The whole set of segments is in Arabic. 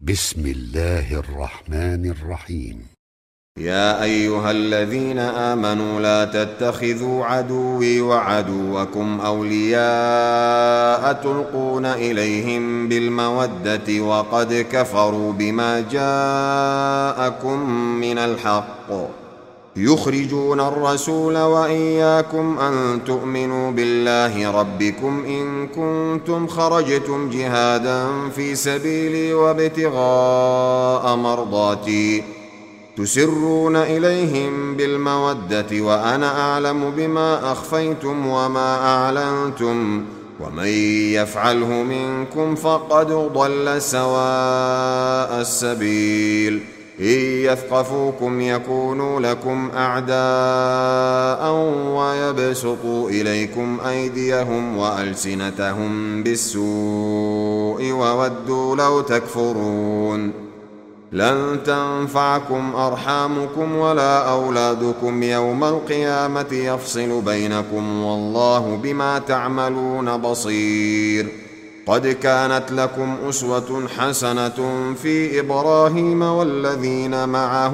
بسم الله الرحمن الرحيم. يا أيها الذين آمنوا لا تتخذوا عدوي وعدوكم أولياء تلقون إليهم بالمودة وقد كفروا بما جاءكم من الحق يخرجون الرسول وإياكم أن تؤمنوا بالله ربكم إن كنتم خرجتم جهادا في سبيلي وابتغاء مرضاتي تسرون إليهم بالمودة وأنا أعلم بما أخفيتم وما أعلنتم ومن يفعله منكم فقد ضل سواء السبيل إن يثقفوكم يكونوا لكم أعداء ويبسطوا إليكم أيديهم وألسنتهم بالسوء وودوا لو تكفرون لن تنفعكم أرحامكم ولا أولادكم يوم القيامة يفصل بينكم والله بما تعملون بصير. قد كانت لكم أسوة حسنة في إبراهيم والذين معه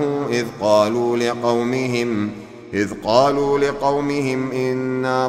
إذ قالوا لقومهم إنا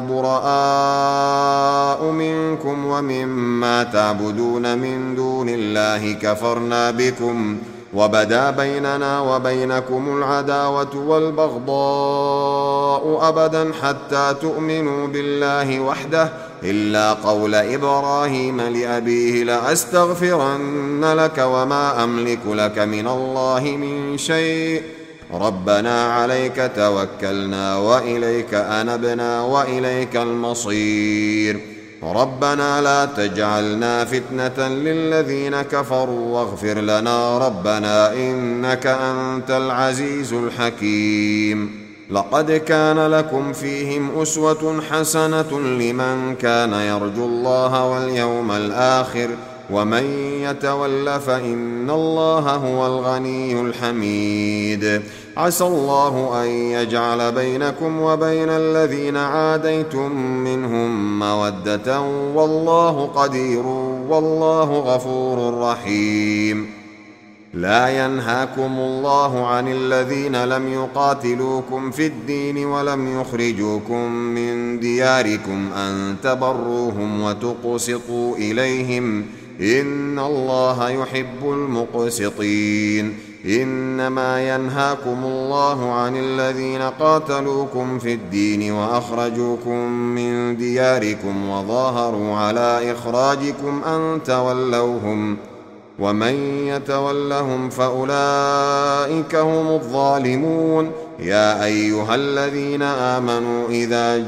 براء منكم ومما تعبدون من دون الله كفرنا بكم وبدا بيننا وبينكم العداوة والبغضاء أبدا حتى تؤمنوا بالله وحده إلا قول إبراهيم لأبيه لأستغفرن لك وما أملك لك من الله من شيء ربنا عليك توكلنا وإليك أنبنا وإليك المصير ربنا لا تجعلنا فتنة للذين كفروا واغفر لنا ربنا إنك أنت العزيز الحكيم. لقد كان لكم فيهم أسوة حسنة لمن كان يرجو الله واليوم الآخر ومن يتول فإن الله هو الغني الحميد. عسى الله أن يجعل بينكم وبين الذين عاديتم منهم مودة والله قدير والله غفور رحيم. لا ينهاكم الله عن الذين لم يقاتلوكم في الدين ولم يخرجوكم من دياركم أن تبروهم وتقسطوا إليهم إن الله يحب المقسطين. إنما ينهاكم الله عن الذين قاتلوكم في الدين وأخرجوكم من دياركم وظاهروا على إخراجكم أن تولوهم ومن يتولهم فأولئك هم الظالمون. يا أيها الذين آمنوا إذا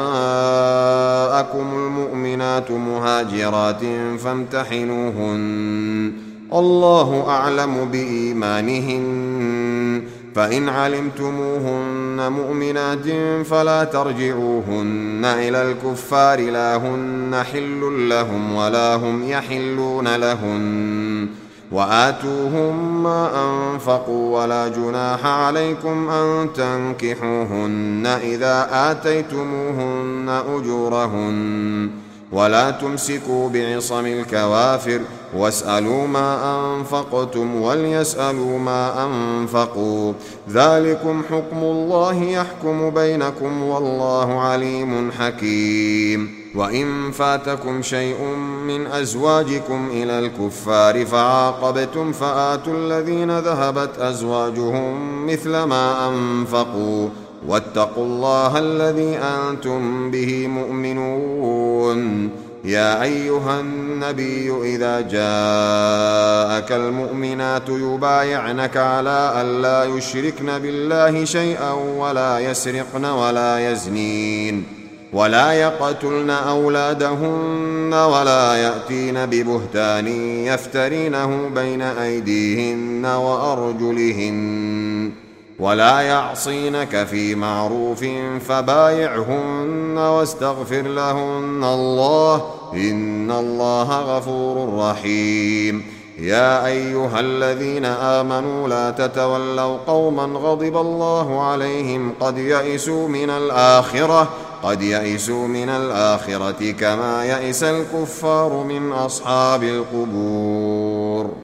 جاءكم المؤمنات مهاجرات فامتحنوهن الله أعلم بإيمانهن فإن علمتموهن مؤمنات فلا ترجعوهن إلى الكفار لا هن حل لهم ولا هم يحلون لهن وآتوهم ما أنفقوا ولا جناح عليكم أن تنكحوهن إذا آتيتموهن أجورهن ولا تمسكوا بعصم الكوافر واسألوا ما أنفقتم وليسألوا ما أنفقوا ذلكم حكم الله يحكم بينكم والله عليم حكيم. وإن فاتكم شيء من أزواجكم إلى الكفار فعاقبتم فآتوا الذين ذهبت أزواجهم مثل ما أنفقوا واتقوا الله الذي أنتم به مؤمنون. يا أيها النبي إذا جاءك المؤمنات يبايعنك على أن لا يشركن بالله شيئا ولا يسرقن ولا يزنين ولا يقتلن أولادهن ولا يأتين ببهتان يفترينه بين أيديهن وأرجلهن ولا يعصينك في معروف فبايعهن واستغفر لهن الله إن الله غفور رحيم. يا أيها الذين آمنوا لا تتولوا قوما غضب الله عليهم قد يئسوا من الآخرة كما يئس الكفار من أصحاب القبور.